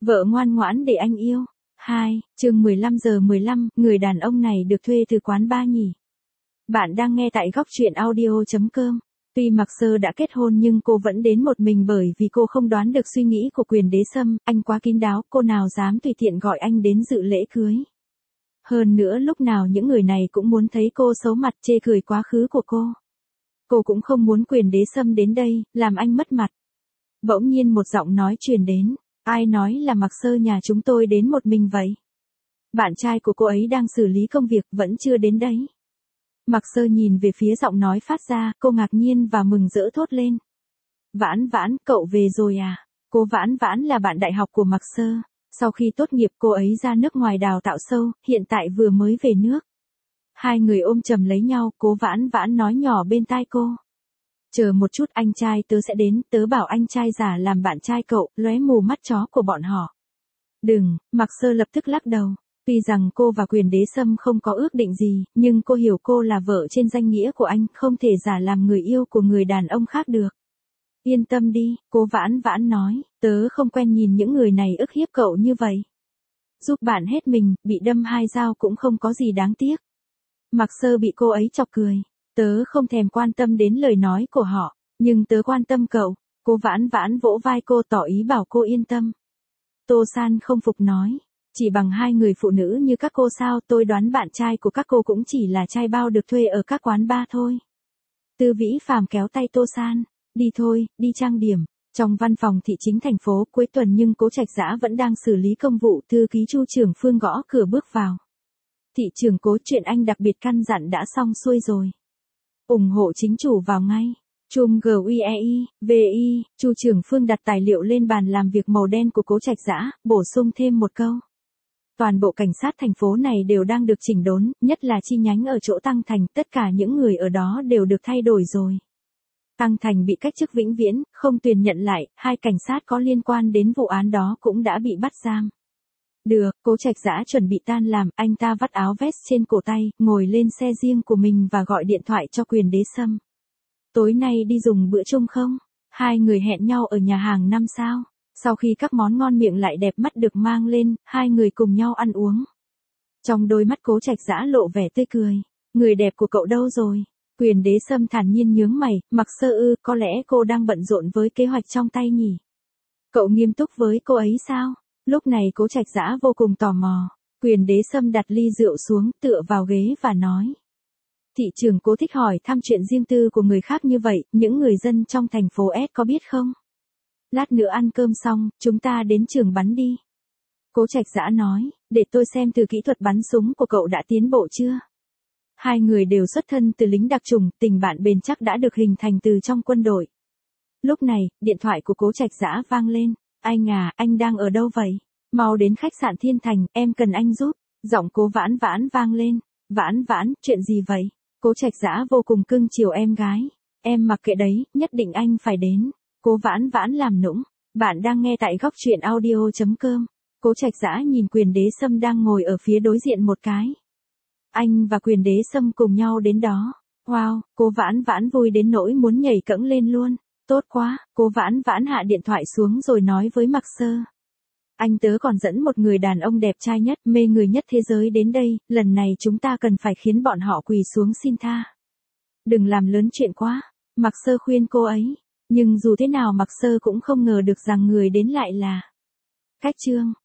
Vợ ngoan ngoãn để anh yêu. 2, chương 15:15, người đàn ông này được thuê từ quán bar nhỉ? Bạn đang nghe tại góc truyện audio.com. Tuy Mạc Sơ đã kết hôn nhưng cô vẫn đến một mình bởi vì cô không đoán được suy nghĩ của Quyền Đế Sâm, anh quá kín đáo, cô nào dám tùy tiện gọi anh đến dự lễ cưới. Hơn nữa lúc nào những người này cũng muốn thấy cô xấu mặt chê cười quá khứ của cô. Cô cũng không muốn Quyền Đế Sâm đến đây, làm anh mất mặt. Bỗng nhiên một giọng nói truyền đến, ai nói là Mạc Sơ nhà chúng tôi đến một mình vậy? Bạn trai của cô ấy đang xử lý công việc vẫn chưa đến đấy. Mạc Sơ nhìn về phía giọng nói phát ra, cô ngạc nhiên và mừng rỡ thốt lên. Vãn Vãn, cậu về rồi à? Cô Vãn Vãn là bạn đại học của Mạc Sơ. Sau khi tốt nghiệp cô ấy ra nước ngoài đào tạo sâu, hiện tại vừa mới về nước. Hai người ôm chầm lấy nhau, cô Vãn Vãn nói nhỏ bên tai cô. Chờ một chút anh trai tớ sẽ đến, tớ bảo anh trai giả làm bạn trai cậu, lóe mù mắt chó của bọn họ. Đừng, Mạc Sơ lập tức lắc đầu. Tuy rằng cô và Quyền Đế Sâm không có ước định gì, nhưng cô hiểu cô là vợ trên danh nghĩa của anh, không thể giả làm người yêu của người đàn ông khác được. Yên tâm đi, cô Vãn Vãn nói, tớ không quen nhìn những người này ức hiếp cậu như vậy. Giúp bạn hết mình, bị đâm 2 dao cũng không có gì đáng tiếc. Mạc Sơ bị cô ấy chọc cười. Tớ không thèm quan tâm đến lời nói của họ, nhưng tớ quan tâm cậu. Cô Vãn Vãn vỗ vai cô tỏ ý bảo cô yên tâm. Tô San không phục nói. Chỉ bằng 2 người phụ nữ như các cô sao, tôi đoán bạn trai của các cô cũng chỉ là trai bao được thuê ở các quán bar thôi. Tư Vĩ Phàm kéo tay Tô San. Đi thôi, đi trang điểm. Trong văn phòng thị chính thành phố cuối tuần nhưng Cố Trạch Dã vẫn đang xử lý công vụ, thư ký Chu Trường Phương gõ cửa bước vào. Thị trưởng Cố, chuyện anh đặc biệt căn dặn đã xong xuôi rồi. Ủng hộ chính chủ vào ngay. Chùm GUIEI, VI, Chu Trường Phương đặt tài liệu lên bàn làm việc màu đen của Cố Trạch Dã, bổ sung thêm một câu. Toàn bộ cảnh sát thành phố này đều đang được chỉnh đốn, nhất là chi nhánh ở chỗ Tăng Thành, tất cả những người ở đó đều được thay đổi rồi. Tăng Thành bị cách chức vĩnh viễn, không tuyển nhận lại, 2 cảnh sát có liên quan đến vụ án đó cũng đã bị bắt giam. Được, Cố Trạch Dã chuẩn bị tan làm, anh ta vắt áo vest trên cổ tay, ngồi lên xe riêng của mình và gọi điện thoại cho Quyền Đế Sâm. Tối nay đi dùng bữa chung không? 2 người hẹn nhau ở nhà hàng 5 sao. Sau khi các món ngon miệng lại đẹp mắt được mang lên, 2 người cùng nhau ăn uống. Trong đôi mắt Cố Trạch Dã lộ vẻ tươi cười. Người đẹp của cậu đâu rồi? Quyền Đế Sâm thản nhiên nhướng mày, Mạc Sơ ư, có lẽ cô đang bận rộn với kế hoạch trong tay nhỉ? Cậu nghiêm túc với cô ấy sao? Lúc này Cố Trạch Dã vô cùng tò mò. Quyền Đế Sâm đặt ly rượu xuống, tựa vào ghế và nói. Thị trưởng Cố thích hỏi thăm chuyện riêng tư của người khác như vậy, những người dân trong thành phố S có biết không? Lát nữa ăn cơm xong, chúng ta đến trường bắn đi. Cố Trạch Dã nói, để tôi xem từ kỹ thuật bắn súng của cậu đã tiến bộ chưa? 2 người đều xuất thân từ lính đặc chủng, tình bạn bền chắc đã được hình thành từ trong quân đội. Lúc này, điện thoại của Cố Trạch Dã vang lên. Anh à, anh đang ở đâu vậy? Mau đến khách sạn Thiên Thành, em cần anh giúp. Giọng Cố Vãn Vãn vang lên. Vãn Vãn, chuyện gì vậy? Cố Trạch Dã vô cùng cưng chiều em gái. Em mặc kệ đấy, nhất định anh phải đến. Cố Vãn Vãn làm nũng. Bạn đang nghe tại góc truyện audio.com. Cố Trạch Dã nhìn Quyền Đế Sâm đang ngồi ở phía đối diện một cái. Anh và Quyền Đế Sâm cùng nhau đến đó. Wow, Cố Vãn Vãn vui đến nỗi muốn nhảy cẫng lên luôn. Tốt quá, Cố Vãn Vãn hạ điện thoại xuống rồi nói với Mạc Sơ. Anh tớ còn dẫn một người đàn ông đẹp trai nhất, mê người nhất thế giới đến đây, lần này chúng ta cần phải khiến bọn họ quỳ xuống xin tha. Đừng làm lớn chuyện quá, Mạc Sơ khuyên cô ấy. Nhưng dù thế nào Mạc Sơ cũng không ngờ được rằng người đến lại là Cách Trương.